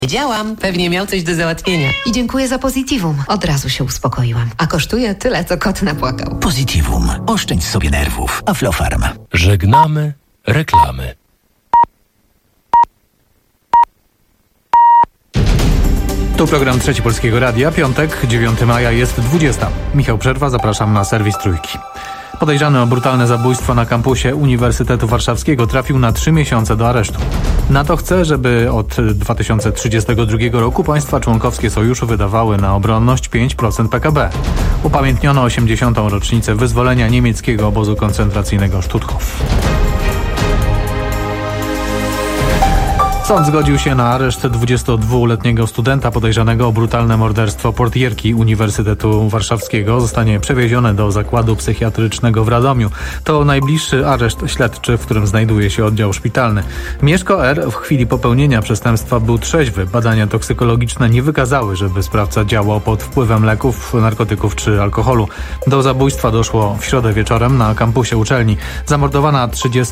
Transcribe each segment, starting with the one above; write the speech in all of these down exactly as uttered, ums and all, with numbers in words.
Wiedziałam, pewnie miał coś do załatwienia. I dziękuję za Positivum. Od razu się uspokoiłam. A kosztuje tyle, co kot napłakał. Positivum. Oszczędź sobie nerwów. Aflofarm. Żegnamy reklamy. Tu program Trzeci Polskiego Radia. Piątek, dziewiątego maja, jest dwudziesta. Michał Przerwa, zapraszam na serwis Trójki. Podejrzany o brutalne zabójstwo na kampusie Uniwersytetu Warszawskiego trafił na trzy miesiące do aresztu. NATO chce, żeby od dwa tysiące trzydziestego drugiego roku państwa członkowskie sojuszu wydawały na obronność pięć procent P K B. Upamiętniono osiemdziesiątą rocznicę wyzwolenia niemieckiego obozu koncentracyjnego Stutthof. Sąd zgodził się na areszt dwudziestodwuletniego studenta podejrzanego o brutalne morderstwo portierki Uniwersytetu Warszawskiego. Zostanie przewieziony do zakładu psychiatrycznego w Radomiu. To najbliższy areszt śledczy, w którym znajduje się oddział szpitalny. Mieszko R. w chwili popełnienia przestępstwa był trzeźwy. Badania toksykologiczne nie wykazały, żeby sprawca działał pod wpływem leków, narkotyków czy alkoholu. Do zabójstwa doszło w środę wieczorem na kampusie uczelni. Zamordowana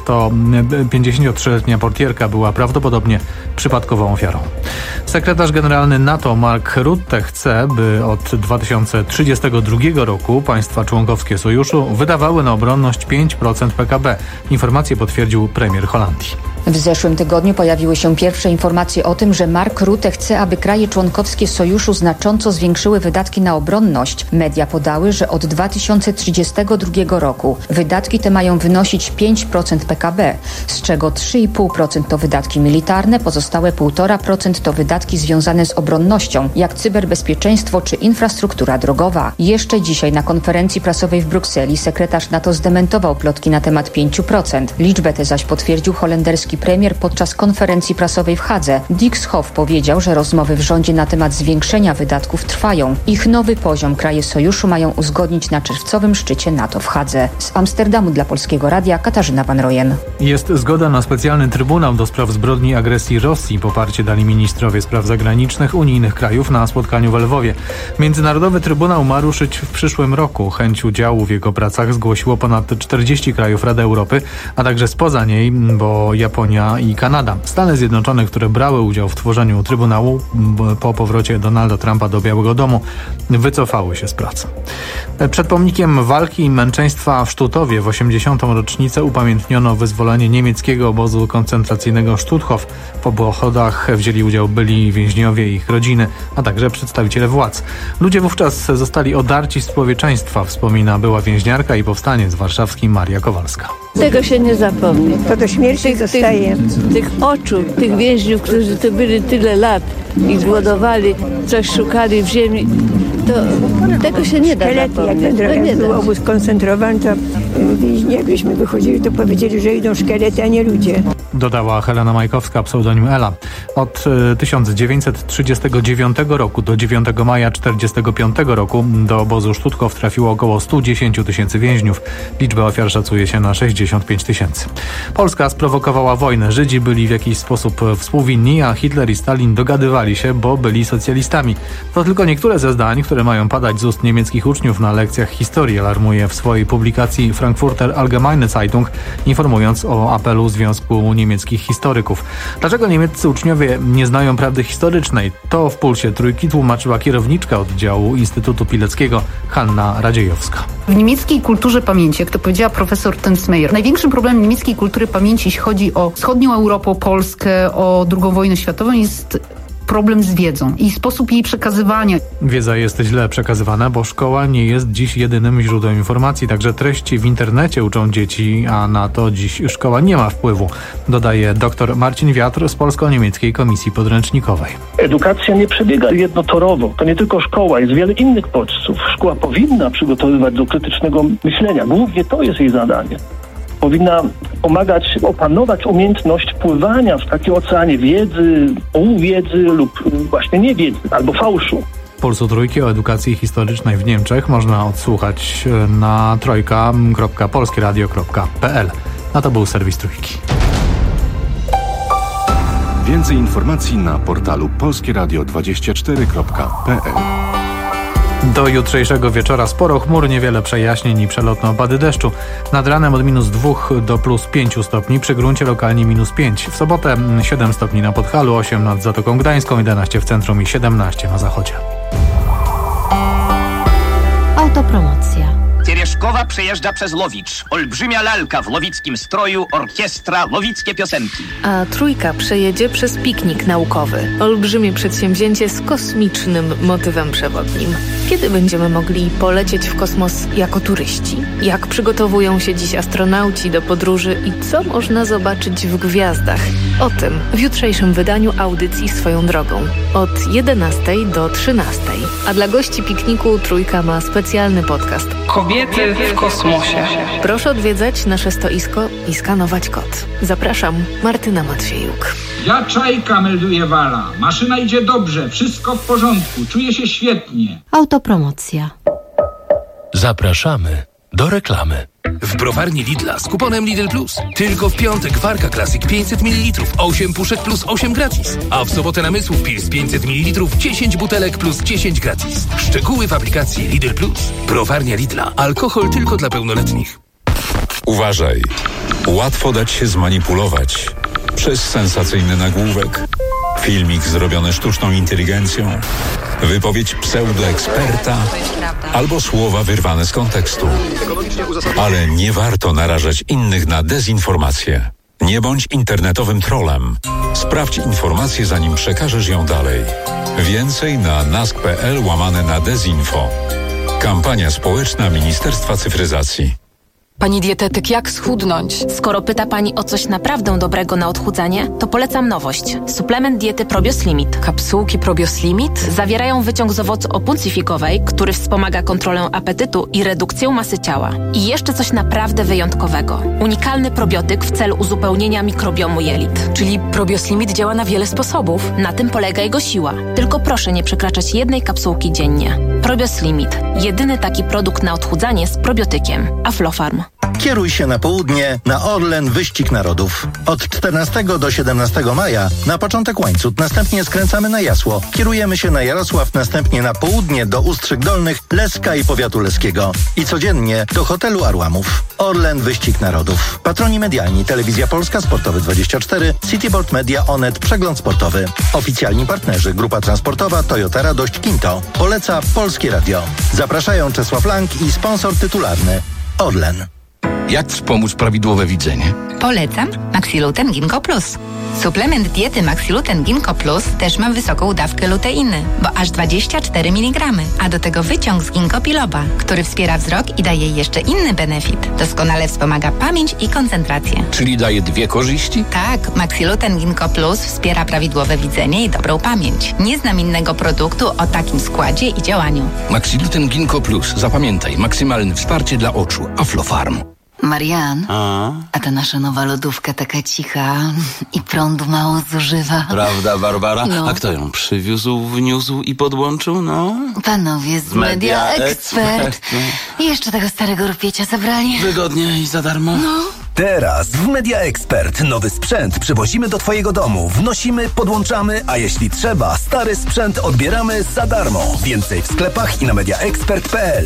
pięćdziesięciotrzyletnia portierka była prawdopodobnie przypadkową ofiarą. Sekretarz generalny NATO Mark Rutte chce, by od dwa tysiące trzydziestego drugiego roku państwa członkowskie sojuszu wydawały na obronność pięć procent P K B. Informację potwierdził premier Holandii. W zeszłym tygodniu pojawiły się pierwsze informacje o tym, że Mark Rutte chce, aby kraje członkowskie sojuszu znacząco zwiększyły wydatki na obronność. Media podały, że od dwa tysiące trzydziestego drugiego roku wydatki te mają wynosić pięć procent P K B, z czego trzy i pół procent to wydatki militarne, pozostałe półtora procent to wydatki związane z obronnością, jak cyberbezpieczeństwo czy infrastruktura drogowa. Jeszcze dzisiaj na konferencji prasowej w Brukseli sekretarz NATO zdementował plotki na temat pięć procent. Liczbę tę zaś potwierdził holenderski premier podczas konferencji prasowej w Hadze. Dick Schoof powiedział, że rozmowy w rządzie na temat zwiększenia wydatków trwają. Ich nowy poziom kraje sojuszu mają uzgodnić na czerwcowym szczycie NATO w Hadze. Z Amsterdamu dla Polskiego Radia Katarzyna Van Rojen. Jest zgoda na specjalny trybunał do spraw zbrodni agresji Rosji. Poparcie dali ministrowie spraw zagranicznych unijnych krajów na spotkaniu w Lwowie. Międzynarodowy Trybunał ma ruszyć w przyszłym roku. Chęć udziału w jego pracach zgłosiło ponad czterdzieści krajów Rady Europy, a także spoza niej, bo Japonia i Kanada. Stany Zjednoczone, które brały udział w tworzeniu Trybunału po powrocie Donalda Trumpa do Białego Domu, wycofały się z pracy. Przed pomnikiem walki i męczeństwa w Sztutowie w osiemdziesiątą rocznicę upamiętniono wyzwolenie niemieckiego obozu koncentracyjnego Stutthof. W obchodach wzięli udział byli więźniowie i ich rodziny, a także przedstawiciele władz. Ludzie wówczas zostali odarci z człowieczeństwa, wspomina była więźniarka i powstaniec warszawski Maria Kowalska. Tego się nie zapomni. To do śmierci tych, zostaje. Tych, tych oczu, tych więźniów, którzy tu byli tyle lat i głodowali, coś szukali w ziemi, to tego się nie da Szkielety, zapomnieć. jak ten nie był da. obóz koncentrowany, to jakbyśmy wychodzili, to powiedzieli, że idą szkielety, a nie ludzie. Dodała Helena Majkowska, pseudonim Ela. Od tysiąc dziewięćset trzydziestego dziewiątego roku do dziewiątego maja tysiąc dziewięćset czterdziestego piątego roku do obozu Stutthof trafiło około sto dziesięć tysięcy więźniów. Liczbę ofiar szacuje się na sześćdziesiąt pięć tysięcy. Polska sprowokowała wojnę. Żydzi byli w jakiś sposób współwinni, a Hitler i Stalin dogadywali się, bo byli socjalistami. To tylko niektóre ze zdań, które mają padać z ust niemieckich uczniów na lekcjach historii, alarmuje w swojej publikacji Frankfurter Allgemeine Zeitung, informując o apelu Związku Niemieckich Historyków. Dlaczego niemieccy uczniowie nie znają prawdy historycznej? To w Pulsie Trójki tłumaczyła kierowniczka oddziału Instytutu Pileckiego Hanna Radziejowska. W niemieckiej kulturze pamięci, jak to powiedziała profesor Tensmeyer, największym problemem niemieckiej kultury pamięci, jeśli chodzi o wschodnią Europę, o Polskę, o drugą wojnę światową, jest problem z wiedzą i sposób jej przekazywania. Wiedza jest źle przekazywana, bo szkoła nie jest dziś jedynym źródłem informacji. Także treści w internecie uczą dzieci, a na to dziś szkoła nie ma wpływu, dodaje dr Marcin Wiatr z Polsko-Niemieckiej Komisji Podręcznikowej. Edukacja nie przebiega jednotorowo. To nie tylko szkoła, jest wiele innych bodźców. Szkoła powinna przygotowywać do krytycznego myślenia. Głównie to jest jej zadanie. Powinna pomagać opanować umiejętność pływania w takim oceanie wiedzy, półwiedzy lub właśnie niewiedzy albo fałszu. Pulsu Trójki o edukacji historycznej w Niemczech można odsłuchać na trojka kropka polskieradio kropka p l. A to był serwis Trójki. Więcej informacji na portalu polskieradio dwadzieścia cztery kropka p l. Do jutrzejszego wieczora sporo chmur, niewiele przejaśnień i przelotne opady deszczu. Nad ranem od minus dwóch do plus pięciu stopni, przy gruncie lokalnie minus pięć. W sobotę siedem stopni na Podhalu, osiem nad Zatoką Gdańską, jedenaście w centrum i siedemnaście na zachodzie. Autopromocja. Teрешkowa przejeżdża przez Lowicz. Olbrzymia lalka w lowickim stroju, orkiestra, lowickie piosenki. A trójka przejedzie przez piknik naukowy. Olbrzymie przedsięwzięcie z kosmicznym motywem przewodnim. Kiedy będziemy mogli polecieć w kosmos jako turyści? Jak przygotowują się dziś astronauci do podróży i co można zobaczyć w gwiazdach? O tym w jutrzejszym wydaniu audycji Swoją drogą. Od jedenastej do trzynastej. A dla gości pikniku trójka ma specjalny podcast. Kobiety w kosmosie. Proszę odwiedzać nasze stoisko i skanować kod. Zapraszam, Martyna Matwiejuk. Ja Czajka, melduje Wala. Maszyna idzie dobrze, wszystko w porządku, czuję się świetnie. Autopromocja. Zapraszamy do reklamy. W browarni Lidla z kuponem Lidl Plus. Tylko w piątek Warka Classic pięćset mililitrów, osiem puszek plus osiem gratis. A w sobotę namysłów Pils pięćset mililitrów, dziesięć butelek plus dziesięć gratis. Szczegóły w aplikacji Lidl Plus. Browarnia Lidla. Alkohol tylko dla pełnoletnich. Uważaj. Łatwo dać się zmanipulować przez sensacyjny nagłówek, filmik zrobiony sztuczną inteligencją, wypowiedź pseudoeksperta albo słowa wyrwane z kontekstu. Ale nie warto narażać innych na dezinformację. Nie bądź internetowym trollem. Sprawdź informację, zanim przekażesz ją dalej. Więcej na nask.pl łamane na dezinfo. Kampania społeczna Ministerstwa Cyfryzacji. Pani dietetyk, jak schudnąć? Skoro pyta Pani o coś naprawdę dobrego na odchudzanie, to polecam nowość. Suplement diety Probios Limit. Kapsułki Probios Limit? Zawierają wyciąg z owocu opuncyfikowej, który wspomaga kontrolę apetytu i redukcję masy ciała. I jeszcze coś naprawdę wyjątkowego. Unikalny probiotyk w celu uzupełnienia mikrobiomu jelit. Czyli Probios Limit działa na wiele sposobów. Na tym polega jego siła. Tylko proszę nie przekraczać jednej kapsułki dziennie. Probios Limit. Jedyny taki produkt na odchudzanie z probiotykiem. Aflofarm. Kieruj się na południe na Orlen Wyścig Narodów. Od czternastego do siedemnastego maja na początek Łańcut, następnie skręcamy na Jasło. Kierujemy się na Jarosław, następnie na południe do Ustrzyk Dolnych, Leska i powiatu leskiego. I codziennie do hotelu Arłamów. Orlen Wyścig Narodów. Patroni medialni: Telewizja Polska, Sportowy dwadzieścia cztery, Cityboard Media, Onet, Przegląd Sportowy. Oficjalni partnerzy: Grupa Transportowa, Toyota Radość, Kinto. Poleca Polskie Radio. Zapraszają Czesław Lang i sponsor tytularny Orlen. Jak wspomóc prawidłowe widzenie? Polecam Maxiluten Ginkgo Plus. Suplement diety Maxiluten Ginkgo Plus też ma wysoką dawkę luteiny, bo aż dwadzieścia cztery miligramy, a do tego wyciąg z ginkgo biloba, który wspiera wzrok i daje jeszcze inny benefit. Doskonale wspomaga pamięć i koncentrację. Czyli daje dwie korzyści? Tak, Maxiluten Ginkgo Plus wspiera prawidłowe widzenie i dobrą pamięć. Nie znam innego produktu o takim składzie i działaniu. Maxiluten Ginkgo Plus. Zapamiętaj, maksymalne wsparcie dla oczu. Aflofarm. Marian, a? a ta nasza nowa lodówka taka cicha i prądu mało zużywa. Prawda, Barbara? No. A kto ją przywiózł, wniósł i podłączył, no? Panowie z Media, Media Expert. I jeszcze tego starego rupiecia zabrali. Wygodnie i za darmo. No. Teraz w Media Expert nowy sprzęt przywozimy do Twojego domu. Wnosimy, podłączamy, a jeśli trzeba, stary sprzęt odbieramy za darmo. Więcej w sklepach i na media expert kropka p l.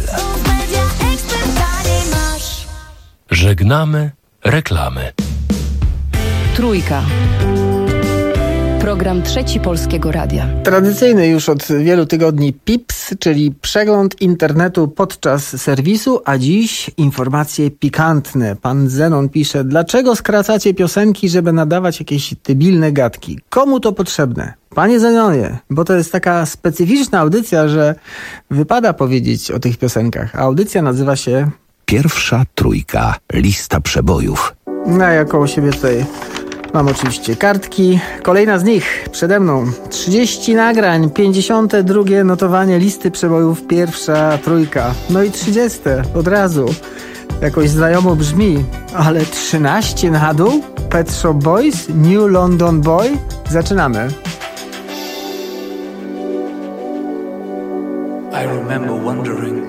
Żegnamy reklamy. Trójka. Program Trzeci Polskiego Radia. Tradycyjny już od wielu tygodni P I P S, czyli przegląd internetu podczas serwisu, a dziś informacje pikantne. Pan Zenon pisze: dlaczego skracacie piosenki, żeby nadawać jakieś debilne gadki? Komu to potrzebne? Panie Zenonie, bo to jest taka specyficzna audycja, że wypada powiedzieć o tych piosenkach. A audycja nazywa się... Pierwsza trójka. Lista przebojów. No, ja koło siebie tutaj mam oczywiście kartki. Kolejna z nich przede mną. trzydzieści nagrań, pięćdziesiąte drugie notowanie listy przebojów Pierwsza trójka. No i trzydzieste od razu. Jakoś znajomo brzmi, ale trzynaście na dół? Pet Shop Boys, New London Boy. Zaczynamy. I remember wondering,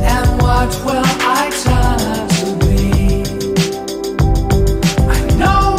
what will I turn to be? I know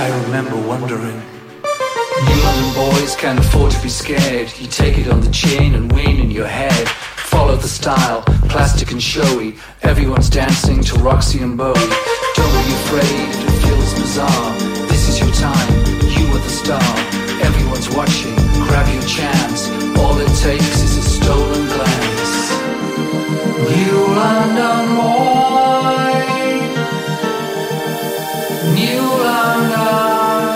I remember wondering. You London boys can't afford to be scared. You take it on the chain and wane in your head. Follow the style, plastic and showy. Everyone's dancing to Roxy and Bowie. Don't be afraid, it feels bizarre. This is your time, you are the star. Everyone's watching, grab your chance. All it takes is a stolen glance. New London boy, New London.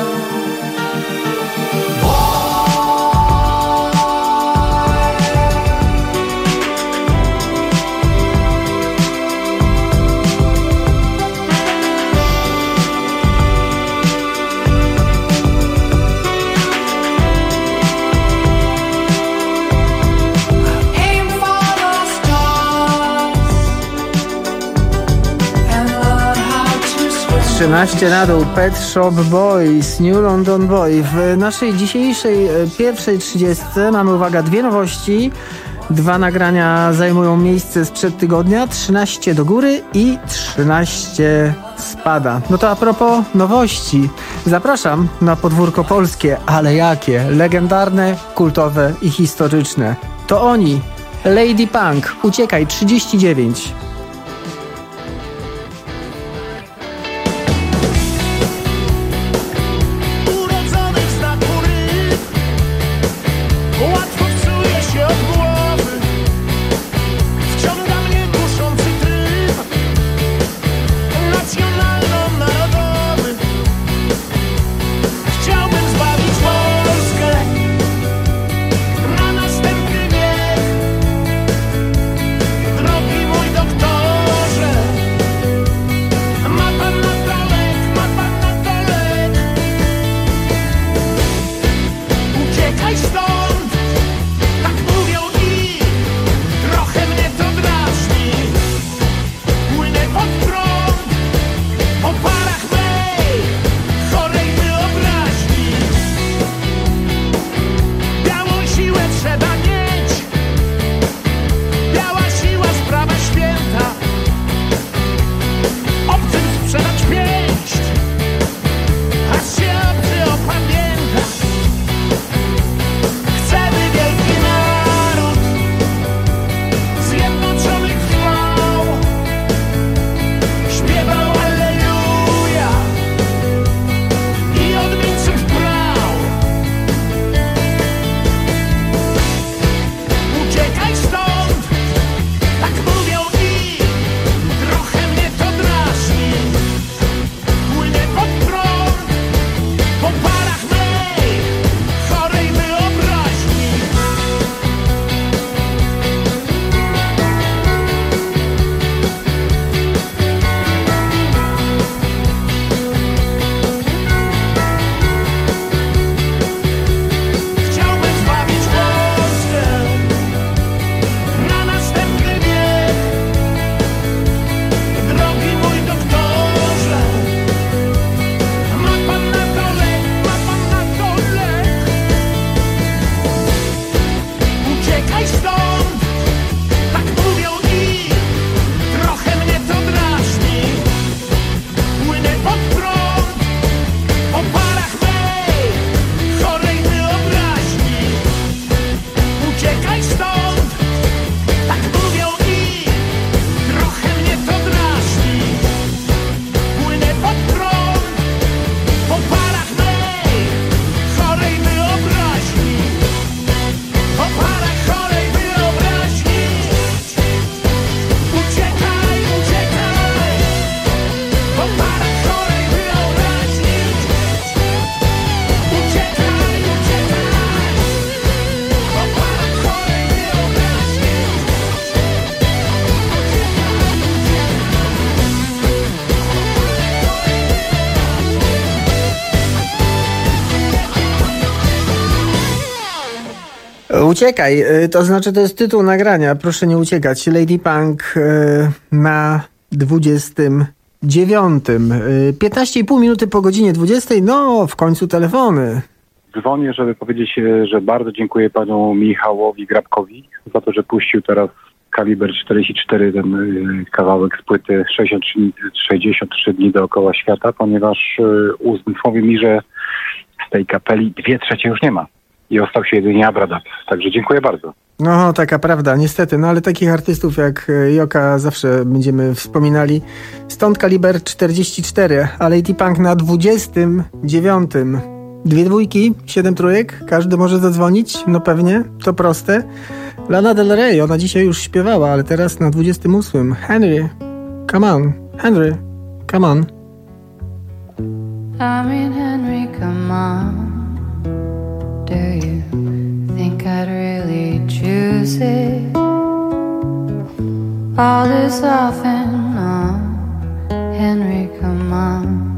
trzynaście na dół, Pet Shop Boys, New London Boy. W naszej dzisiejszej pierwszej trzydziestce mamy, uwaga, dwie nowości. Dwa nagrania zajmują miejsce sprzed tygodnia. trzynaście do góry i trzynaście spada. No to a propos nowości. Zapraszam na podwórko polskie, ale jakie? Legendarne, kultowe i historyczne. To oni. Lady Punk, Uciekaj, trzydzieści dziewięć. Uciekaj, to znaczy to jest tytuł nagrania, proszę nie uciekać. Lady Punk na dwudziestym dziewiątym. piętnaście i pół minuty po godzinie dwudziestej, no w końcu telefony. Dzwonię, żeby powiedzieć, że bardzo dziękuję panu Michałowi Grabkowi za to, że puścił teraz Kaliber czterdzieści cztery, ten y, kawałek z płyty sześćdziesiąt trzy dni dookoła świata, ponieważ y, uzmysłowił mi, że z tej kapeli dwie trzecie już nie ma i ostał się jedynie Abradab. Także dziękuję bardzo. No, taka prawda, niestety. No ale takich artystów jak Joka zawsze będziemy wspominali. Stąd Kaliber czterdzieści cztery, a Lady Punk na dwudziestym dziewiątym. Dwie dwójki, siedem trójek, każdy może zadzwonić, no pewnie, to proste. Lana Del Rey, ona dzisiaj już śpiewała, ale teraz na dwudziestym ósmym. Henry, come on, Henry, come on. I mean, Henry, come on. Do you think I'd really choose it? All this off and on. Henry, come on.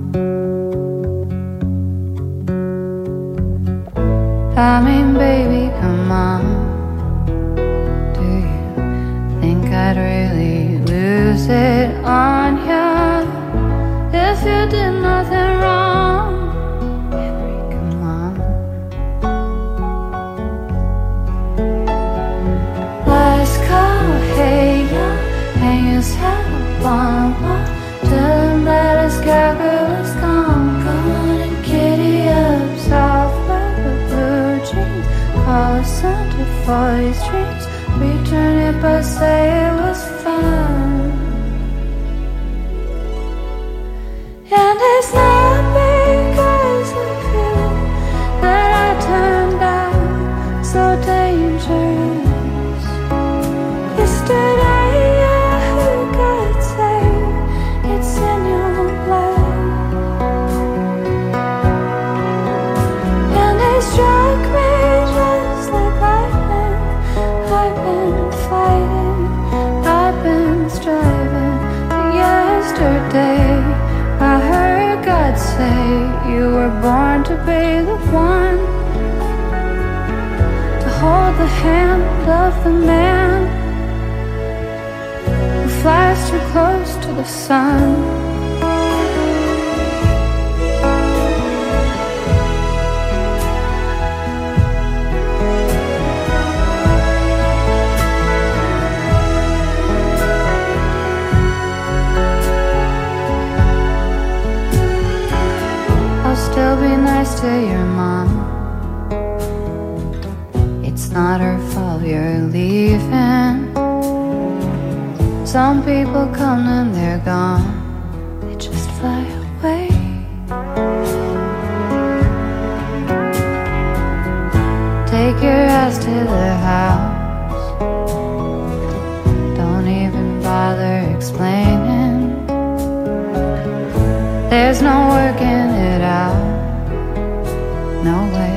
I mean, baby, come on. Do you think I'd really lose it on you if you did nothing wrong? Henry, come on. Let's go, hey, yeah, hang his head up on a wall. Tell him that his cowgirl is gone. Come on and giddy up, soft. Call a Santa for his dreams. Return it but say it was fun. And it's not because of you that I turned out so dangerous. Yesterday I heard God say it's in your blood. And it struck me just like lightning. I've been fighting, I've been striving. But yesterday I heard God say you were born to be the one to hold the hand of the man who flies too close to the sun. Still be nice to your mom. It's not her fault you're leaving. Some people come and they're gone. They just fly away. Take your ass to the house. Don't even bother explaining. There's no working it out. No way.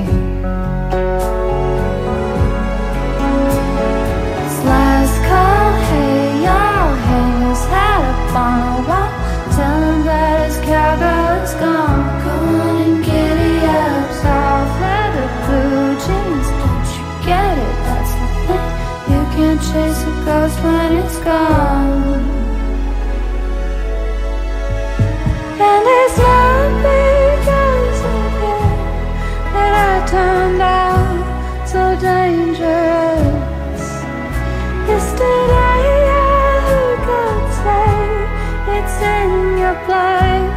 It's last call, hey y'all, hang his hat up on a wall. Tell him that his cowgirl is gone. Come on and giddy up, soft leather, blue jeans. Don't you get it? That's the thing. You can't chase a ghost when it's gone. And it's not because of you that I turned out so dangerous. Yesterday I heard God say it's in your blood.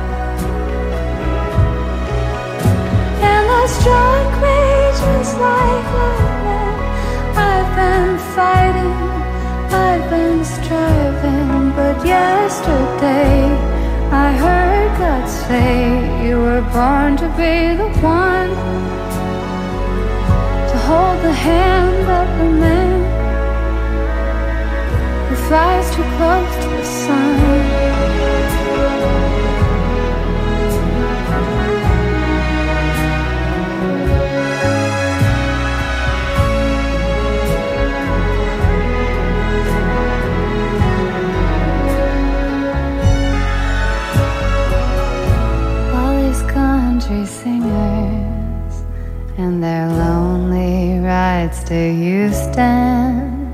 And that struck me just like lightning. I've been fighting, I've been striving. But yesterday I heard God say you were born to be the one to hold the hand of the man who flies too close to the sun. Singers and their lonely rides to Houston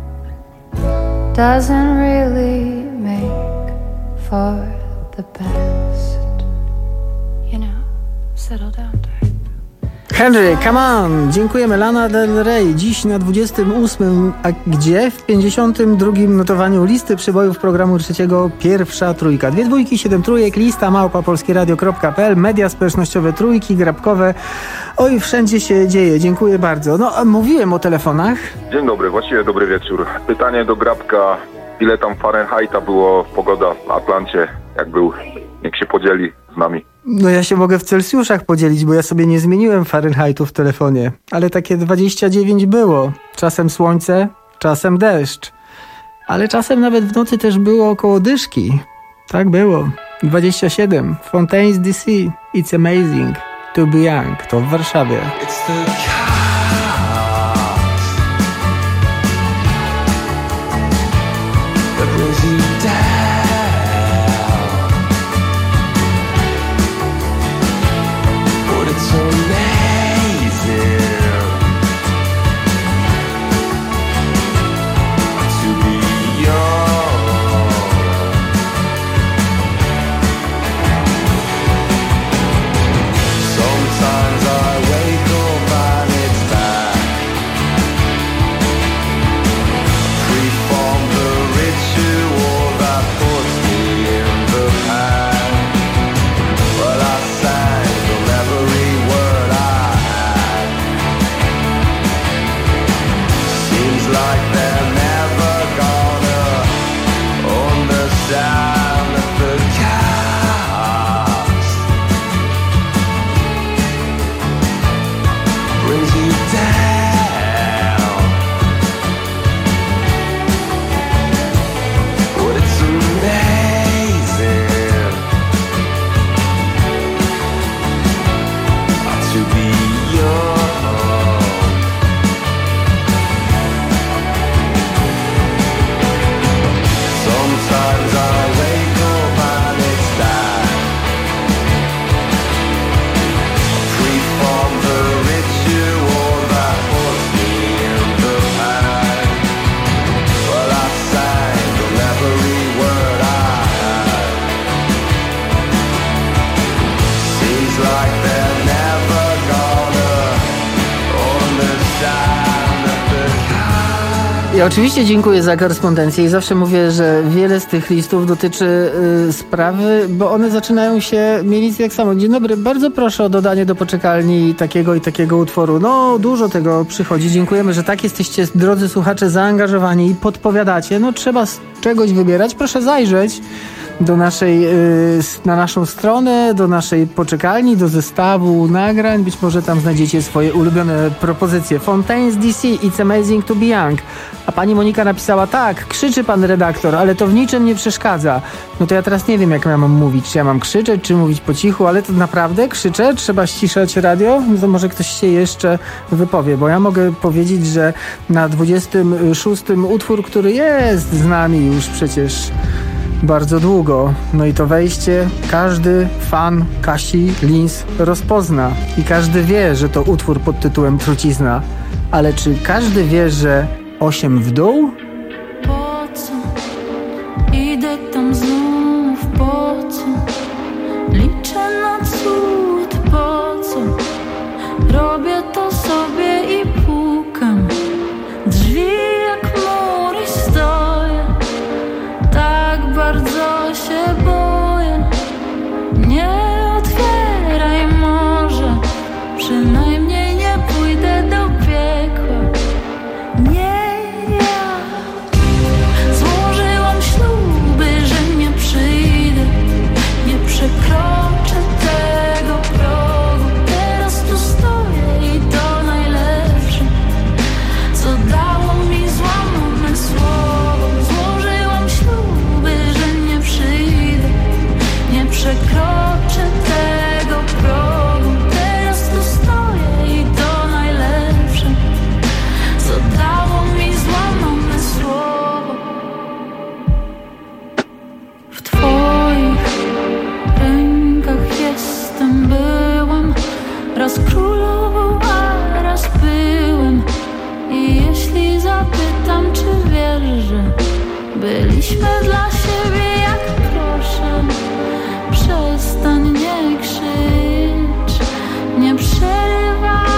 doesn't really make for the best. You know, settle down, darling. Henry, come on! Dziękujemy. Lana Del Rey. Dziś na dwudziestym ósmym, a gdzie? W pięćdziesiątym drugim notowaniu listy przybojów programu trzeciego Pierwsza Trójka. Dwie dwójki, siedem trójek, lista małpa polskieradio kropka p l, media społecznościowe Trójki, Grabkowe. Oj, wszędzie się dzieje. Dziękuję bardzo. No, a mówiłem o telefonach. Dzień dobry, właściwie dobry wieczór. Pytanie do Grabka. Ile tam Fahrenheita było pogoda w Atlancie, jak był? Niech się podzieli z nami. No ja się mogę w Celsjuszach podzielić, bo ja sobie nie zmieniłem Fahrenheitu w telefonie. Ale takie dwadzieścia dziewięć było. Czasem słońce, czasem deszcz. Ale czasem nawet w nocy też było około dyszki. Tak było. dwadzieścia siedem. Fontaines D C. It's amazing to be young. To w Warszawie. It's the Ja oczywiście dziękuję za korespondencję i zawsze mówię, że wiele z tych listów dotyczy y, sprawy, bo one zaczynają się mielić jak samo. Dzień dobry, bardzo proszę o dodanie do poczekalni takiego i takiego utworu. No, dużo tego przychodzi. Dziękujemy, że tak jesteście, drodzy słuchacze, zaangażowani i podpowiadacie. No, trzeba z czegoś wybierać. Proszę zajrzeć do naszej, y, na naszą stronę, do naszej poczekalni, do zestawu nagrań. Być może tam znajdziecie swoje ulubione propozycje. Fontaines D C, It's amazing to be young. A pani Monika napisała, tak, krzyczy pan redaktor, ale to w niczym nie przeszkadza. No to ja teraz nie wiem, jak ja mam mówić. Czy ja mam krzyczeć, czy mówić po cichu, ale to naprawdę krzyczę? Trzeba ściszać radio? No to może ktoś się jeszcze wypowie, bo ja mogę powiedzieć, że na dwudziestym szóstym utwór, który jest z nami już przecież bardzo długo. No i to wejście każdy fan Kasi Lins rozpozna. I każdy wie, że to utwór pod tytułem Trucizna. Ale czy każdy wie, że osiem w dół? Po co? Idę tam znów, po co? Liczę na cud, po co? Robię to sobie i pukam. Drzwi jak mury stoję. Tak bardzo się boję. Nie otwieraj może. Przynajmniej nie pójdę do piekła. Nie ja. Złożyłam śluby, że nie przyjdę. Nie przekroczę tego progu. Teraz tu stoję i to najlepsze, co dało mi złamane słowo. Złożyłam śluby, że nie przyjdę. Nie przekroczę tego progu. Teraz tu stoję i to najlepsze, co dało mi złamane słowo. W twoich rękach jestem, byłem raz królową, a raz byłem. I jeśli zapytam, czy wiesz, że byliśmy dla siebie, jak proszę, przestań, nie krzycz, nie przerywaj.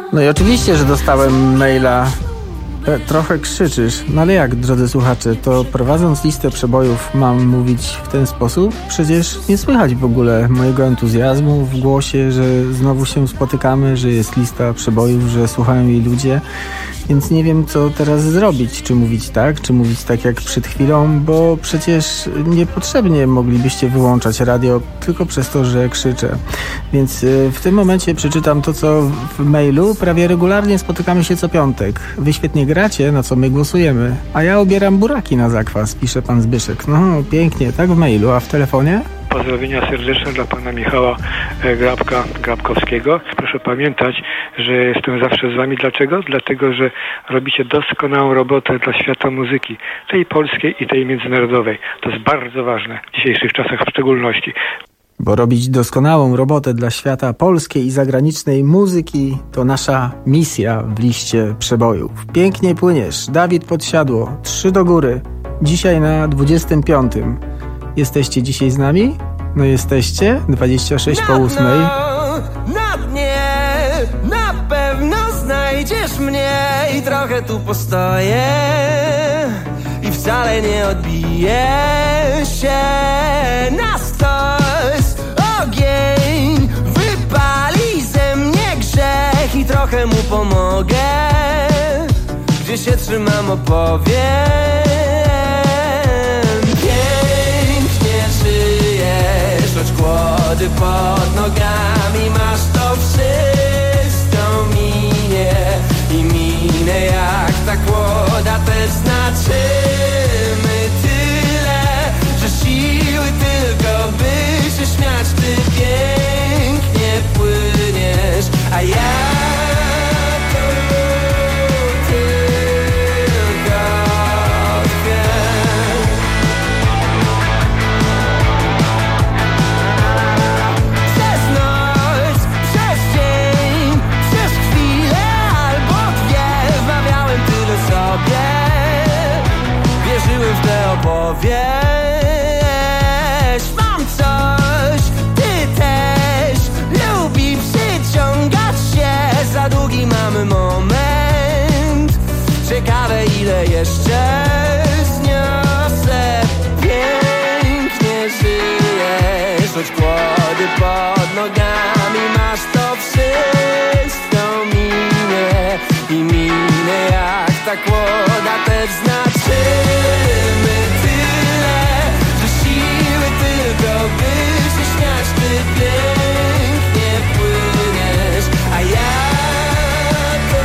No i oczywiście, że dostałem maila. Trochę krzyczysz. No ale jak, drodzy słuchacze, to prowadząc listę przebojów mam mówić w ten sposób? Przecież nie słychać w ogóle mojego entuzjazmu w głosie, że znowu się spotykamy, że jest lista przebojów, że słuchają jej ludzie. Więc nie wiem, co teraz zrobić. Czy mówić tak, czy mówić tak jak przed chwilą, bo przecież niepotrzebnie moglibyście wyłączać radio tylko przez to, że krzyczę. Więc w tym momencie przeczytam to, co w mailu. Prawie regularnie spotykamy się co piątek. Wy świetnie gracie, na co my głosujemy. A ja obieram buraki na zakwas, pisze pan Zbyszek. No, pięknie, tak w mailu. A w telefonie? Pozdrowienia serdeczne dla pana Michała Grabka, Grabkowskiego. Proszę pamiętać, że jestem zawsze z wami. Dlaczego? Dlatego, że robicie doskonałą robotę dla świata muzyki, tej polskiej i tej międzynarodowej. To jest bardzo ważne w dzisiejszych czasach w szczególności. Bo robić doskonałą robotę dla świata polskiej i zagranicznej muzyki to nasza misja w liście przebojów. Pięknie płyniesz. Dawid Podsiadło. Trzy do góry. Dzisiaj na dwudziestym piątym. Jesteście dzisiaj z nami? No jesteście. dwadzieścia sześć po ósmej. Na dnie, na pewno znajdziesz mnie i trochę tu postoję i wcale nie odbiję się. Na stos ogień wypali ze mnie grzech i trochę mu pomogę. Gdzie się trzymam, opowiem. Choć kłody pod nogami masz, to wszystko minie i minę jak ta kłoda też znaczymy tyle, że siły tylko by się śmiać. Ty pięknie płyniesz, a ja opowiesz. Mam coś, ty też. Lubi przyciągać się. Za długi mamy moment. Ciekawe, ile jeszcze zniosę. Pięknie żyjesz. Choć kłody pod nogami masz, to wszystko minie i minie jak ta kłoda też znaczymy tyle, że siły tylko by się śmiać. Ty pięknie płyniesz, a ja tu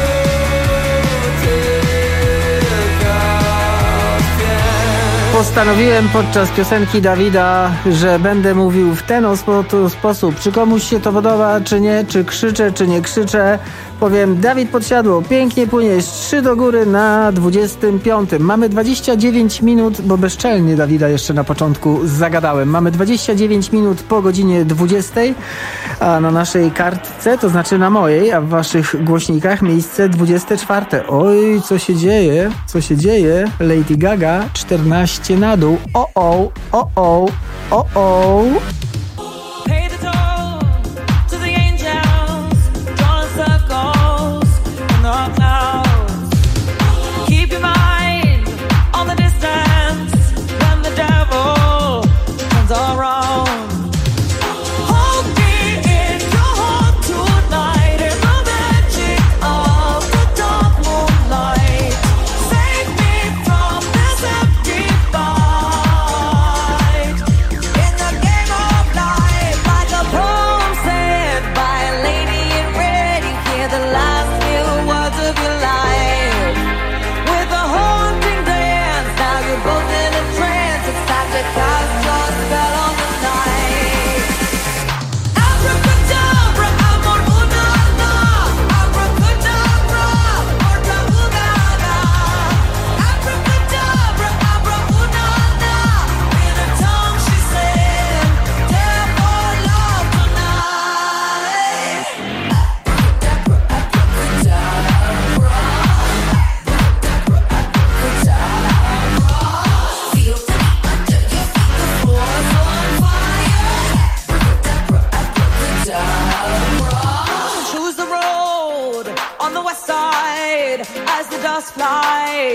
tylko tkwię. Postanowiłem podczas piosenki Dawida, że będę mówił w ten oso- sposób. Czy komuś się to podoba, czy nie, czy krzyczę, czy nie krzyczę. Powiem, Dawid Podsiadło, pięknie płyniesz, trzy do góry na dwudziestym piątym. Mamy dwadzieścia dziewięć minut, bo bezczelnie Dawida jeszcze na początku zagadałem. Mamy dwadzieścia dziewięć minut po godzinie dwudziestej, a na naszej kartce, to znaczy na mojej, a w waszych głośnikach miejsce dwudzieste czwarte. Oj, co się dzieje? Co się dzieje? Lady Gaga, czternaście na dół. O, o, o, o, o, o. In the game of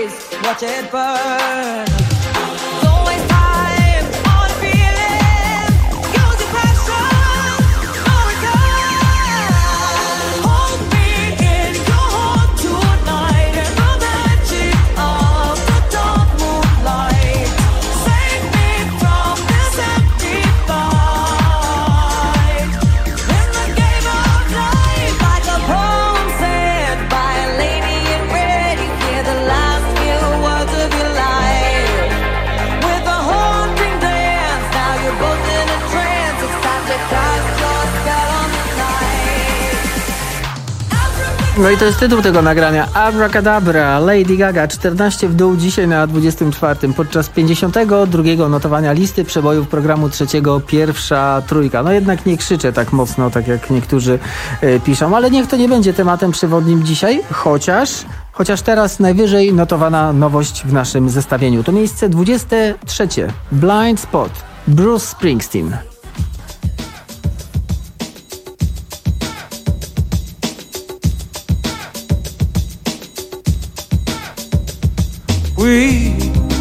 blaze, watch it burn. Don't waste time on a feeling, use your passion, no return. Hold me in your heart tonight, in the magic of the dark moonlight. Save me from this empty fight. In the game of life, like a poem said by a lady in red, you hear the last few words of your life. With a haunting dance, now you're both in a trance. It's time to cast your spell on the night. No i to jest tytuł tego nagrania. Abracadabra, Lady Gaga, czternaście w dół dzisiaj na dwudziestym czwartym podczas pięćdziesiątego drugiego notowania listy przebojów programu trzeciego Pierwsza Trójka. No jednak nie krzyczę tak mocno, tak jak niektórzy y, piszą, ale niech to nie będzie tematem przewodnim dzisiaj, chociaż chociaż teraz najwyżej notowana nowość w naszym zestawieniu. To miejsce dwudzieste trzecie. Blind Spot, Bruce Springsteen. We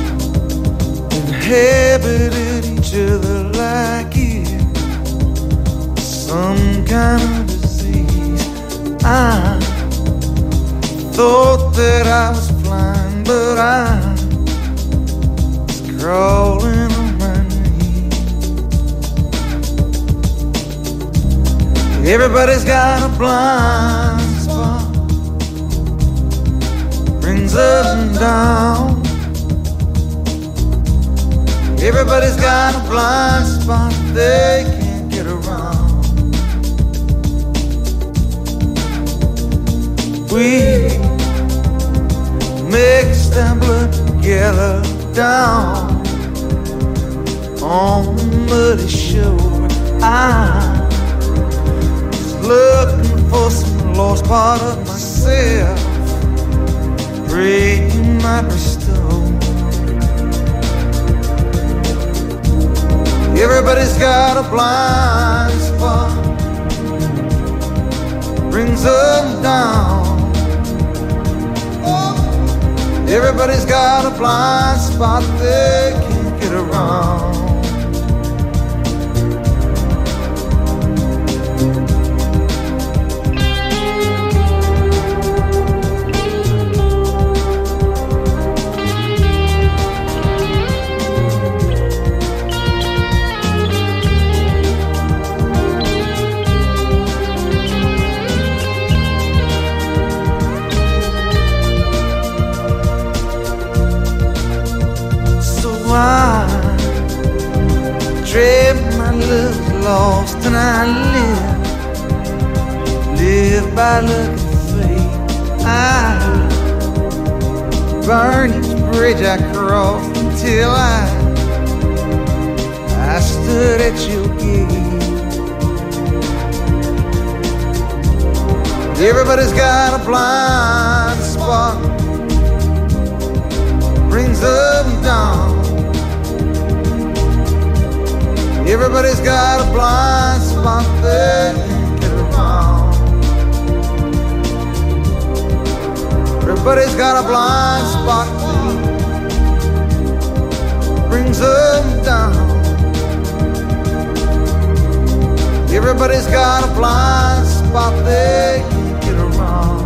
inhabited each other like it some kind of disease. I thought that I was flying, but I was crawling on my knees. Everybody's got a blind spot, brings up and down. Everybody's got a blind spot they can't get around. We mixed our blood together down on the muddy shore. I was looking for some lost part of myself, praying you might restore. Everybody's got a blind spot, brings them down. Everybody's got a blind spot they can't get around. I dread my love lost and I live, live by luck and fate. I burn each bridge I crossed until I, I stood at your gate. Everybody's got a blind spot, brings them down. Everybody's got a blind spot they can't get around. Everybody's got a blind spot that brings them down. Everybody's got a blind spot they can't get around.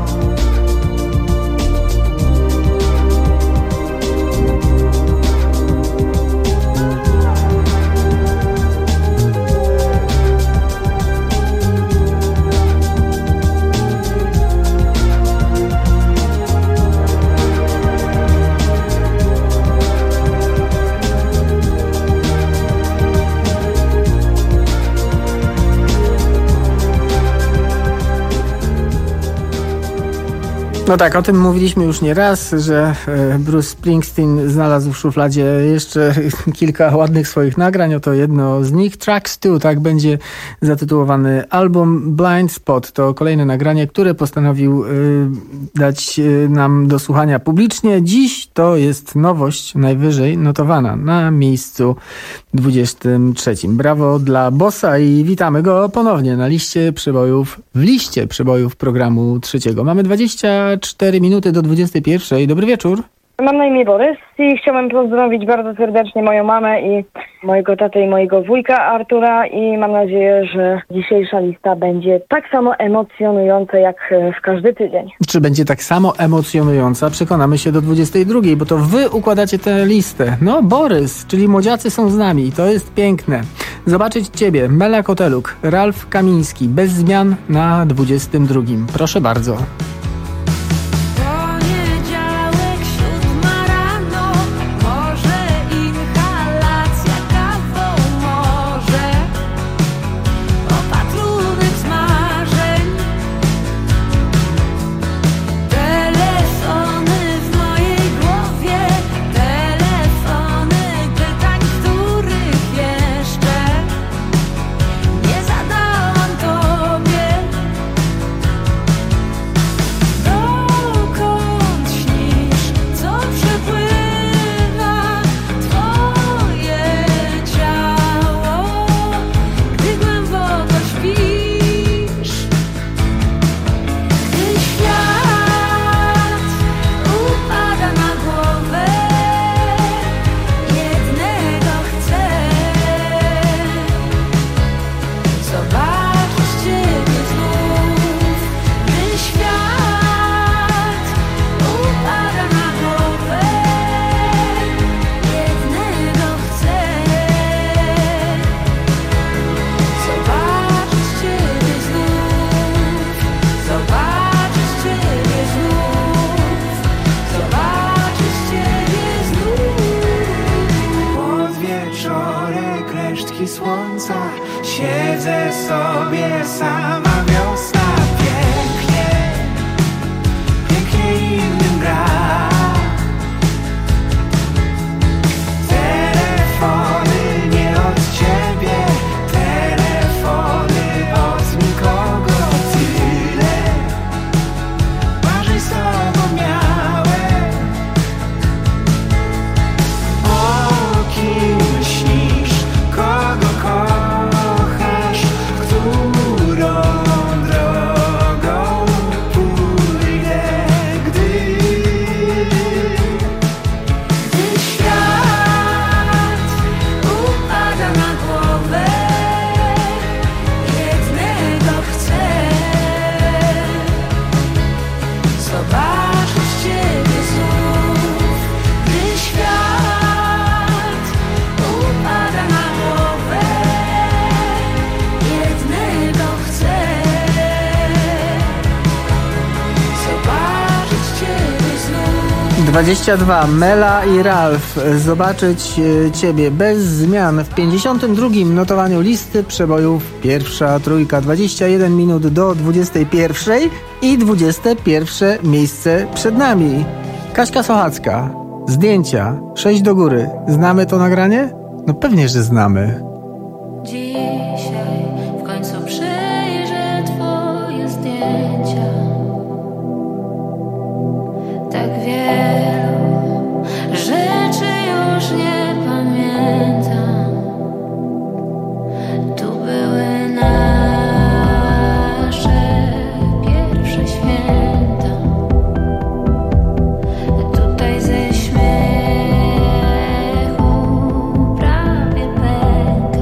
No tak, o tym mówiliśmy już nie raz, że Bruce Springsteen znalazł w szufladzie jeszcze kilka ładnych swoich nagrań. Oto jedno z nich, Tracks two, tak będzie zatytułowany album. Blind Spot to kolejne nagranie, które postanowił y, dać y, nam do słuchania publicznie. Dziś to jest nowość najwyżej notowana na miejscu dwudziestym trzecim. Brawo dla Bossa i witamy go ponownie na liście przebojów, w liście przebojów programu trzeciego. Mamy dwadzieścia cztery minuty do dwudziestej pierwszej. Dobry wieczór. Mam na imię Borys i chciałem pozdrowić bardzo serdecznie moją mamę i mojego tatę i mojego wujka Artura i mam nadzieję, że dzisiejsza lista będzie tak samo emocjonująca jak w każdy tydzień. Czy będzie tak samo emocjonująca? Przekonamy się do dwudziestej drugiej, bo to wy układacie tę listę. No, Borys, czyli młodziacy są z nami i to jest piękne. Zobaczyć ciebie, Mela Koteluk, Ralf Kamiński, bez zmian na dwudziestym drugim. Proszę bardzo. Słońca siedzę sobie sama, wiosna pięknie, pięknie innym gra. Telefony nie od ciebie, telefony od nikogo. Tyle marzeń z tobą miałem. O kim myślisz? Kogo kochasz? Którą drogą pójdę, gdy Gdy świat upada na głowę, jednego chcę zobaczyć ciebie znów. Gdy świat upada na głowę, jednego chcę zobaczyć ciebie znów. dwadzieścia dwa. Mela i Ralf. Zobaczyć e, ciebie bez zmian. W pięćdziesiątym drugim notowaniu listy przebojów pierwsza trójka. dwadzieścia jeden minut do dwudziestej pierwszej i dwudzieste pierwsze miejsce przed nami. Kaśka Sochacka. Zdjęcia. sześć do góry. Znamy to nagranie? No pewnie, że znamy. Dzisiaj w końcu przejrzę twoje zdjęcia. Tak wielu rzeczy już nie pamiętam. Tu były nasze pierwsze święta. Tutaj ze śmiechu prawie pękł.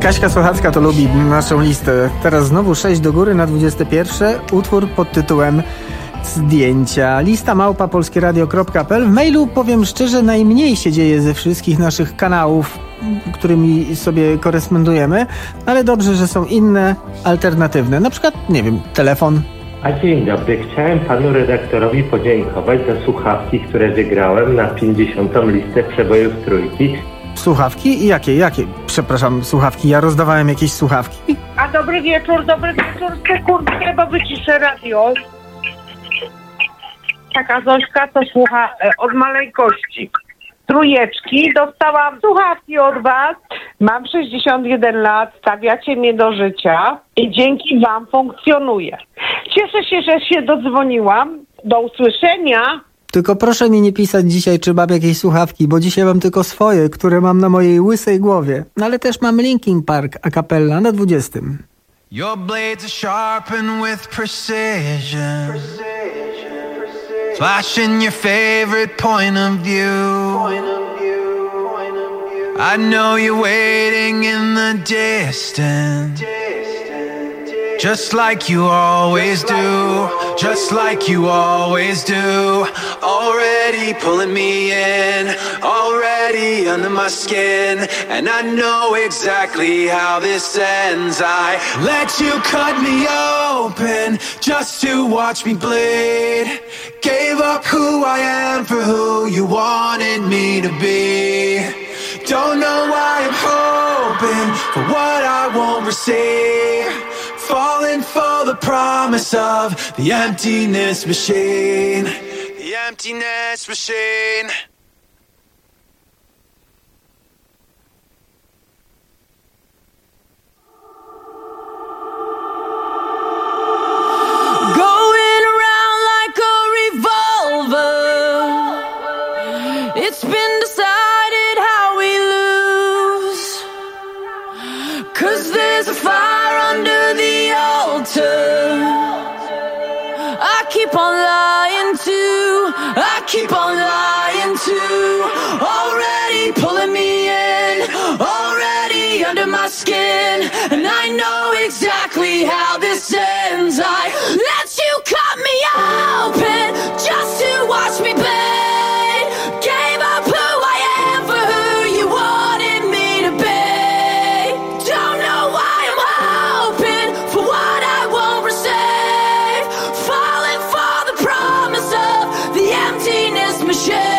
Kaśka Sochacka to lubi naszą listę. Teraz znowu sześć do góry na dwudzieste pierwsze. Utwór pod tytułem Zdjęcia. Lista małpa polskieradio kropka p l. W mailu, powiem szczerze, najmniej się dzieje ze wszystkich naszych kanałów, którymi sobie korespondujemy, ale dobrze, że są inne, alternatywne. Na przykład, nie wiem, telefon. A dzień dobry. Chciałem panu redaktorowi podziękować za słuchawki, które wygrałem na pięćdziesiątą listę przebojów trójki. Słuchawki? Jakie? Jakie? Przepraszam, słuchawki. Ja rozdawałem jakieś słuchawki? A dobry wieczór, dobry wieczór. Sekundkę, bo wyciszę radio. Taka Zośka, co słucha e, od maleńkości. Trójeczki. Dostałam słuchawki od was. Mam sześćdziesiąt jeden lat. Stawiacie mnie do życia i dzięki wam funkcjonuję. Cieszę się, że się dodzwoniłam. Do usłyszenia. Tylko proszę mi nie pisać dzisiaj, czy mam jakieś słuchawki, bo dzisiaj mam tylko swoje, które mam na mojej łysej głowie. No ale też mam Linkin Park a cappella na dwudziestym. Your blades are sharpened with precision, flashing your favorite point of view. I know you're waiting in the distance, just like you always do, just like you always do. Already pulling me in, already under my skin, and I know exactly how this ends. I let you cut me open just to watch me bleed. Gave up who I am for who you wanted me to be. Don't know why I'm hoping for what I won't receive, falling for the promise of the emptiness machine. The emptiness machine. Going around like a revolver. It's been decided how we lose, 'cause there's a fire under the altar. I keep on lying to, I keep on lying to. Already pulling me in, already under my skin, and I know exactly how this ends. I let you cut me open just to watch me bleed. Gave up who I am for who you wanted me to be. Don't know why I'm hoping for what I won't receive, falling for the promise of the emptiness machine.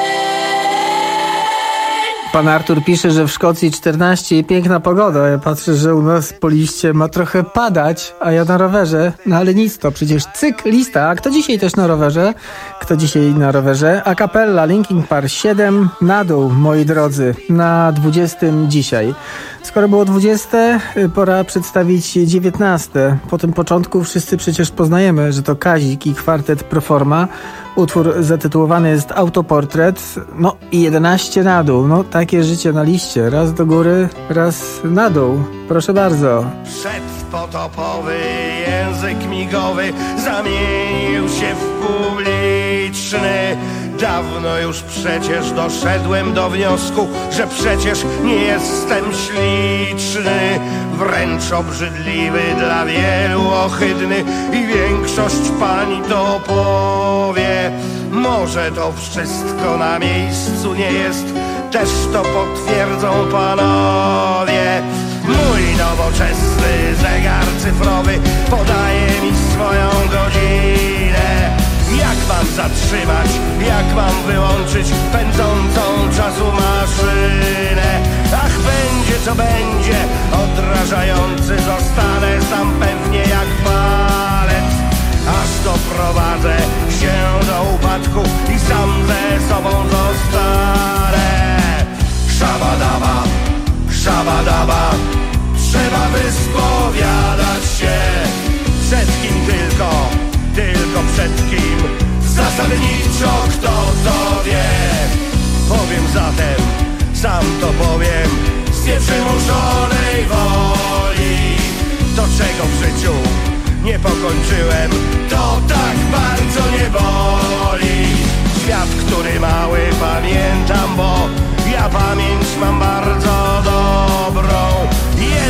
Pan Artur pisze, że w Szkocji czternaście i piękna pogoda. Ja patrzę, że u nas po liście ma trochę padać, a ja na rowerze. No ale nic, to przecież cyk, lista. A kto dzisiaj też na rowerze? Kto dzisiaj na rowerze? A cappella Linkin Park siedem na dół, moi drodzy, na dwudziestym dzisiaj. Skoro było dwudzieste, pora przedstawić dziewiętnaste. Po tym początku wszyscy przecież poznajemy, że to Kazik i kwartet Proforma. Utwór zatytułowany jest Autoportret. No i jedenaście na dół. No takie życie na liście. Raz do góry, raz na dół. Proszę bardzo. Przedpotopowy język migowy zamienił się w publiczny. Dawno już przecież doszedłem do wniosku, że przecież nie jestem śliczny, wręcz obrzydliwy, dla wielu ohydny, i większość pani to powie. Może to wszystko na miejscu nie jest, też to potwierdzą panowie. Mój nowoczesny zegar cyfrowy podaje mi swoją godzinę. Jak mam zatrzymać, jak mam wyłączyć pędzącą czasu maszynę? Ach, będzie co będzie, odrażający zostanę sam pewnie jak palec, aż doprowadzę się do upadku i sam ze sobą zostanę. Szabadaba, szabadaba, trzeba wyspowiadać się. Przed kim tylko, tylko przed kim, zasadniczo kto to wie. Powiem zatem, sam to powiem, z nieprzymuszonej woli. To czego w życiu nie pokończyłem, to tak bardzo nie boli. Świat, który mały pamiętam, bo ja pamięć mam bardzo dobrą.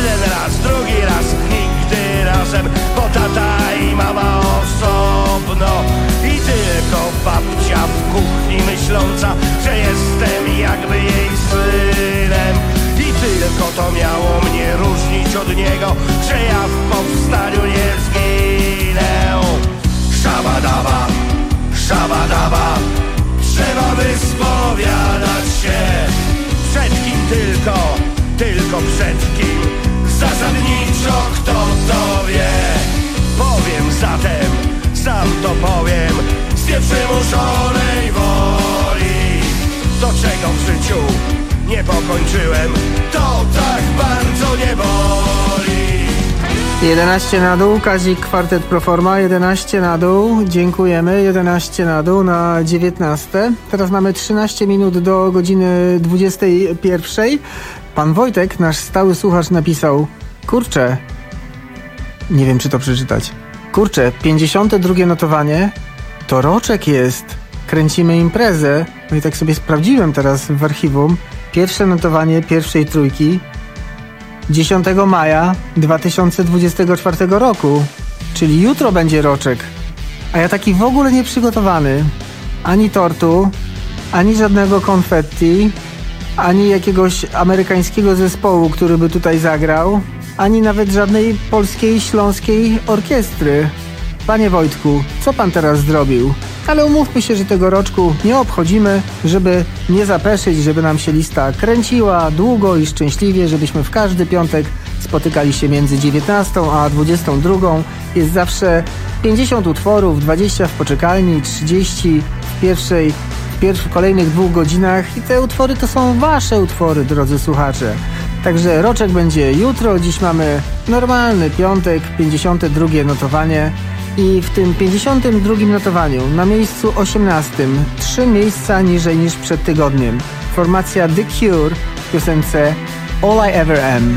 od niego, że ja w powstaniu nie zginę. Szabadaba, szabadaba, trzeba wyspowiadać się. Przed kim tylko, tylko przed kim, zasadniczo kto to wie. Powiem zatem, sam to powiem, z nieprzymuszonej woli. Do czego w życiu nie pokończyłem, to tak bardzo nie boli. jedenaście na dół, Kazik, kwartet Proforma, jedenaście na dół, dziękujemy, jedenaście na dół na dziewiętnaście. Teraz mamy trzynaście minut do godziny dwudziestej pierwszej. Pan Wojtek, nasz stały słuchacz, napisał: kurczę, nie wiem czy to przeczytać, kurczę, pięćdziesiąte drugie notowanie, to roczek jest, kręcimy imprezę. No i tak sobie sprawdziłem teraz w archiwum, pierwsze notowanie pierwszej trójki dziesiątego maja dwa tysiące dwudziestego czwartego roku, czyli jutro będzie roczek. A ja taki w ogóle nieprzygotowany. Ani tortu, ani żadnego konfetti, ani jakiegoś amerykańskiego zespołu, który by tutaj zagrał, ani nawet żadnej polskiej, śląskiej orkiestry. Panie Wojtku, co pan teraz zrobił? Ale umówmy się, że tego roczku nie obchodzimy, żeby nie zapeszyć, żeby nam się lista kręciła długo i szczęśliwie, żebyśmy w każdy piątek spotykali się między dziewiętnastą a dwudziestą drugą. Jest zawsze pięćdziesiąt utworów, dwadzieścia w poczekalni, trzydzieści w pierwszej, w pierwszych kolejnych dwóch godzinach i te utwory to są wasze utwory, drodzy słuchacze. Także roczek będzie jutro, dziś mamy normalny piątek, pięćdziesiąte drugie notowanie. I w tym pięćdziesiątym drugim notowaniu na miejscu osiemnastym, trzy miejsca niżej niż przed tygodniem, formacja The Cure w piosence All I Ever Am.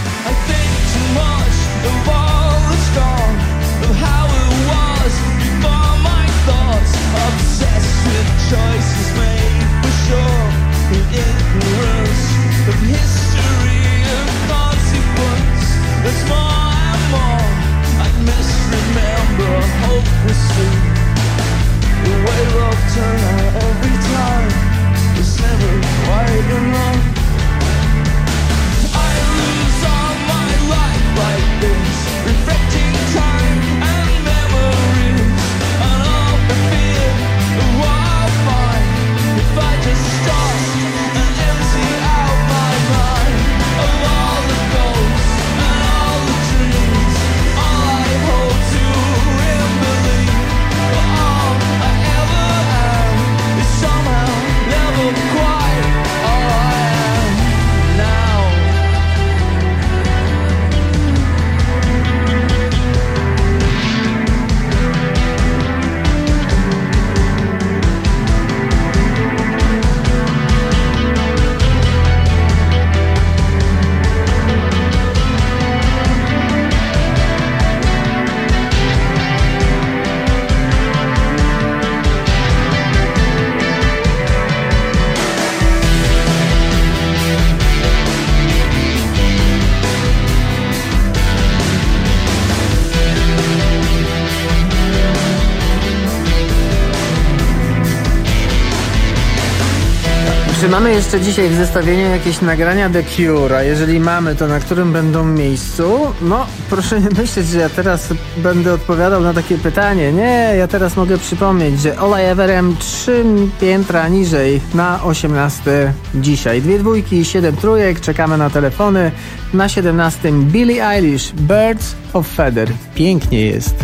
The way love turn out every time is never quite enough. I lose all my life like this, reflecting time and memories, and all the fear of what I'll find if I just stop and empty out my mind of all the ghosts and all the dreams, all I hold to and believe. All I ever am is somehow never quite all I am now. Czy mamy jeszcze dzisiaj w zestawieniu jakieś nagrania The Cure? A jeżeli mamy, to na którym będą miejscu? No, proszę nie myśleć, że ja teraz będę odpowiadał na takie pytanie. Nie, ja teraz mogę przypomnieć, że All I Ever Am trzy piętra niżej na osiemnaste dzisiaj. Dwie dwójki, siedem trójek, czekamy na telefony. Na siedemnastym Billie Eilish, Birds of Feather. Pięknie jest.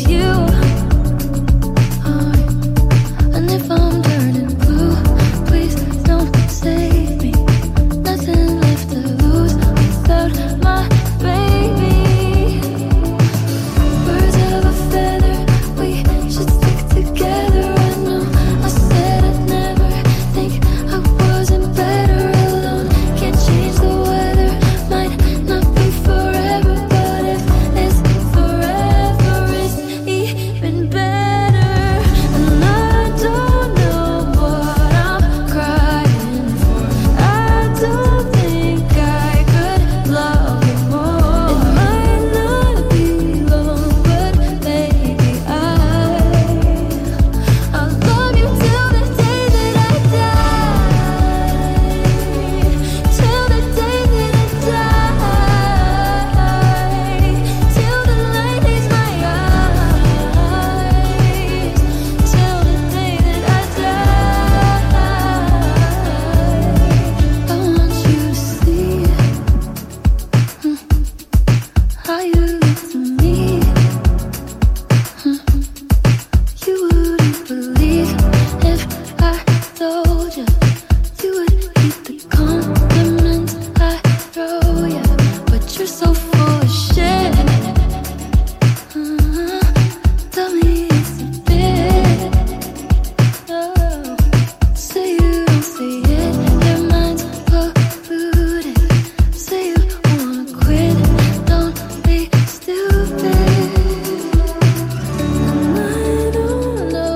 Please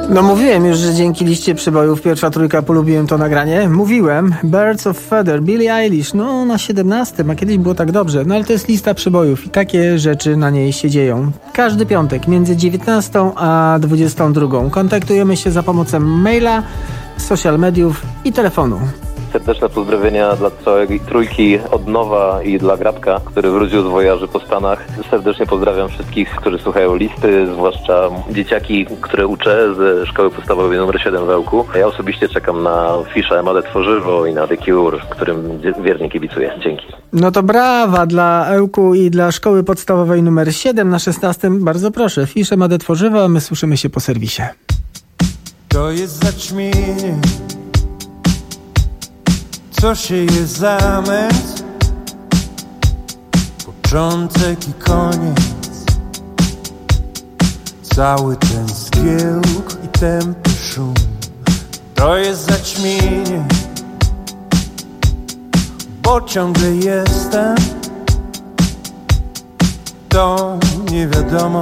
No mówiłem już, że dzięki liście przebojów pierwsza trójka polubiłem to nagranie. Mówiłem. Birds of Feather, Billie Eilish. No na siedemnastym, a kiedyś było tak dobrze. No ale to jest lista przebojów i takie rzeczy na niej się dzieją. Każdy piątek między dziewiętnastą a dwudziestą drugą kontaktujemy się za pomocą maila, social mediów i telefonu. Serdeczne pozdrowienia dla całej trójki od nowa i dla Grabka, który wrócił z wojaży po Stanach. Serdecznie pozdrawiam wszystkich, którzy słuchają listy, zwłaszcza dzieciaki, które uczę ze szkoły podstawowej numer siedem w Ełku. Ja osobiście czekam na Fisza, Emadę Tworzywo i na The Cure, którym wiernie kibicuję. Dzięki. No to brawa dla Ełku i dla szkoły podstawowej numer siedem na szesnastym. Bardzo proszę, Fisz, Emadę Tworzywo, a my słyszymy się po serwisie. To jest zaćmienie, co się jest zamęt, początek i koniec, cały ten zgiełk i tępy szum. To jest zaćmienie, bo ciągle jestem tą niewiadomą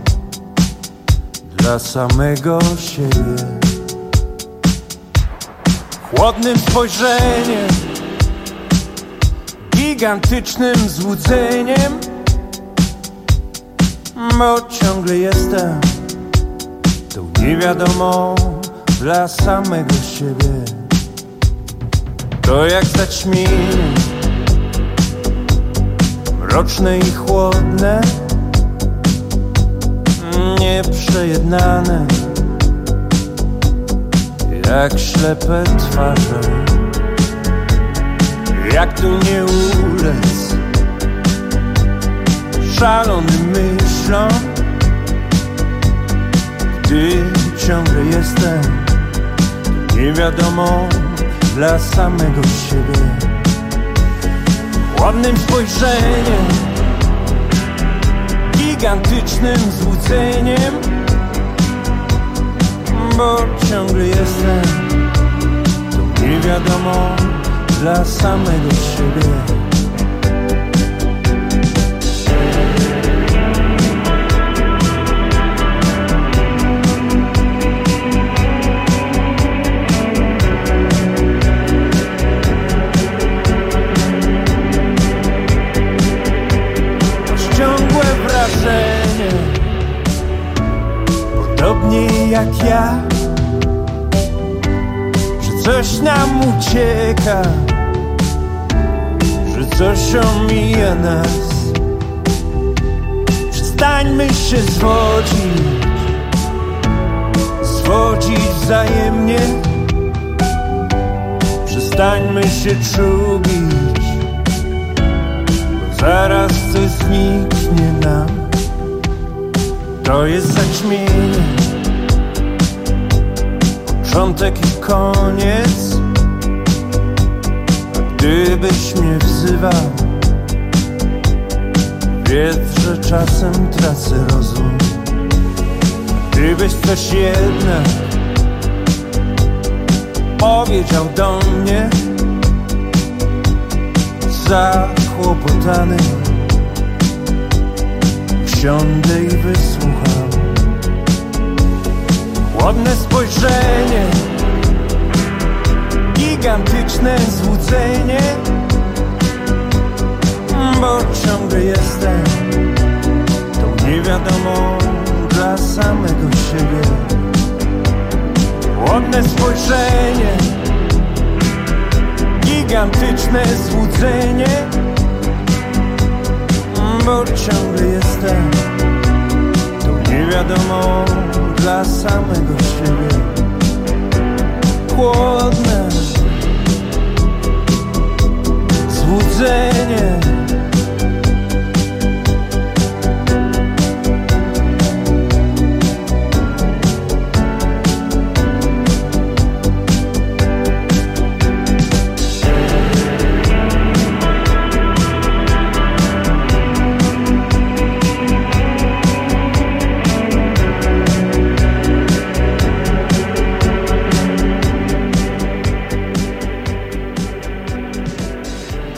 dla samego siebie. Chłodnym spojrzeniem, gigantycznym złudzeniem, bo ciągle jestem tą niewiadomą dla samego siebie. To jak zaćmienie, mroczne i chłodne, nieprzejednane, jak ślepe twarze. Jak tu nie ulec szalonym myślom, gdy ciągle jestem niewiadomą dla samego siebie. Ładnym spojrzeniem, gigantycznym złudzeniem, bo ciągle jestem tą niewiadomą dla samego siebie. Ciągłe wrażenie, podobnie jak ja, że coś nam ucieka, że coś omija nas. Przestańmy się zwodzić, zwodzić wzajemnie. Przestańmy się czubić, bo zaraz coś zniknie nam. To jest zaćmienie, początek i koniec. A gdybyś mnie wzywał, wiedz, że czasem tracę rozum. Gdybyś coś jednak powiedział do mnie, zakłopotany usiądę i wysłucham. Ładne spojrzenie, gigantyczne złudzenie, bo ciągle jestem tą niewiadomą dla samego siebie. Ładne spojrzenie, gigantyczne złudzenie, bo ciągle jestem tą niewiadomą dla samego siebie. Chłodne złudzenie,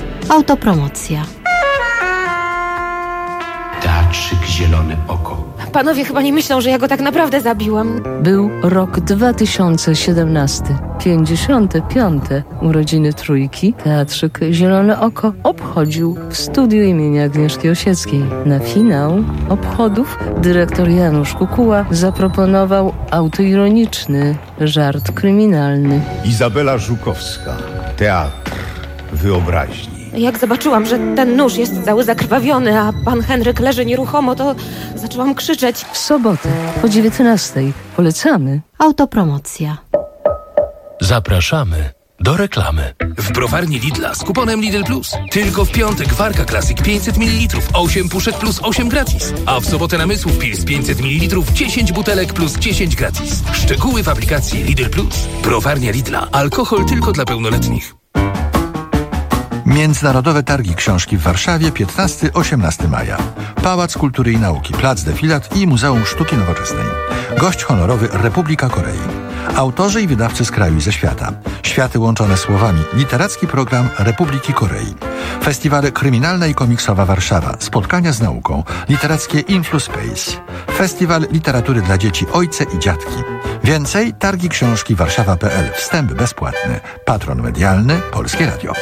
Autopromocja. Teatrzyk Zielone Oko. Panowie chyba nie myślą, że ja go tak naprawdę zabiłam. Był rok dwa tysiące siedemnasty. pięćdziesiąte piąte urodziny Trójki. Teatrzyk Zielone Oko obchodził w studiu imienia Agnieszki Osieckiej. Na finał obchodów dyrektor Janusz Kukuła zaproponował autoironiczny żart kryminalny. Izabela Żukowska. Teatr wyobraźni. Jak zobaczyłam, że ten nóż jest cały zakrwawiony, a pan Henryk leży nieruchomo, to zaczęłam krzyczeć. W sobotę po dziewiętnastej polecamy. Autopromocja. Zapraszamy do reklamy. W browarni Lidla z kuponem Lidl Plus. Tylko w piątek Warka Classic pięćset mililitrów, osiem puszek plus osiem gratis. A w sobotę Namysłów Pils pięćset mililitrów, dziesięć butelek plus dziesięć gratis. Szczegóły w aplikacji Lidl Plus. Browarnia Lidla. Alkohol tylko dla pełnoletnich. Międzynarodowe Targi Książki w Warszawie piętnastego do osiemnastego maja. Pałac Kultury i Nauki, Plac Defilat i Muzeum Sztuki Nowoczesnej. Gość honorowy Republika Korei. Autorzy i wydawcy z kraju i ze świata. Światy łączone słowami. Literacki program Republiki Korei. Festiwale Kryminalna i Komiksowa Warszawa. Spotkania z nauką. Literackie InfluSpace. Festiwal Literatury dla Dzieci Ojce i Dziadki. Więcej Targi Książki Warszawa kropka pe el. Wstęp bezpłatny. Patron medialny Polskie Radio.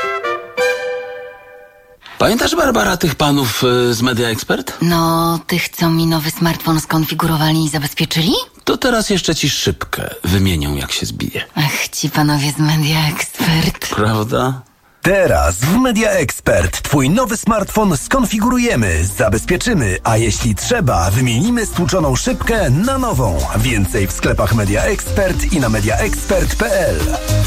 Pamiętasz, Barbara, tych panów y, z Media Expert? No, tych, co mi nowy smartfon skonfigurowali i zabezpieczyli? To teraz jeszcze ci szybkę wymienią, jak się zbije. Ach, ci panowie z Media Expert. Prawda? Teraz w Media Expert Twój nowy smartfon skonfigurujemy, zabezpieczymy, a jeśli trzeba, wymienimy stłuczoną szybkę na nową. Więcej w sklepach Media Expert i na media expert kropka pe el.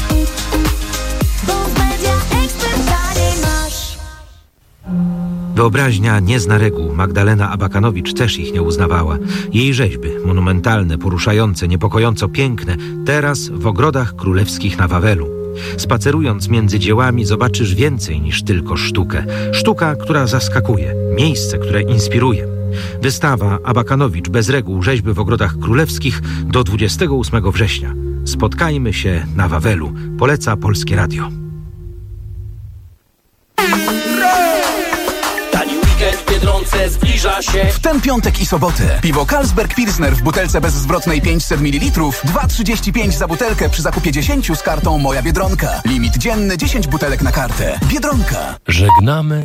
Wyobraźnia nie zna reguł. Magdalena Abakanowicz też ich nie uznawała. Jej rzeźby, monumentalne, poruszające, niepokojąco piękne, teraz w ogrodach królewskich na Wawelu. Spacerując między dziełami zobaczysz więcej niż tylko sztukę. Sztuka, która zaskakuje, miejsce, które inspiruje. Wystawa Abakanowicz bez reguł, rzeźby w ogrodach królewskich do dwudziestego ósmego września. Spotkajmy się na Wawelu. Poleca Polskie Radio. W Biedronce zbliża się. W ten piątek i sobotę piwo Carlsberg Pilsner w butelce bezzwrotnej pięćset mililitrów, dwa trzydzieści pięć za butelkę przy zakupie dziesięciu z kartą Moja Biedronka. Limit dzienny dziesięć butelek na kartę. Biedronka. Żegnamy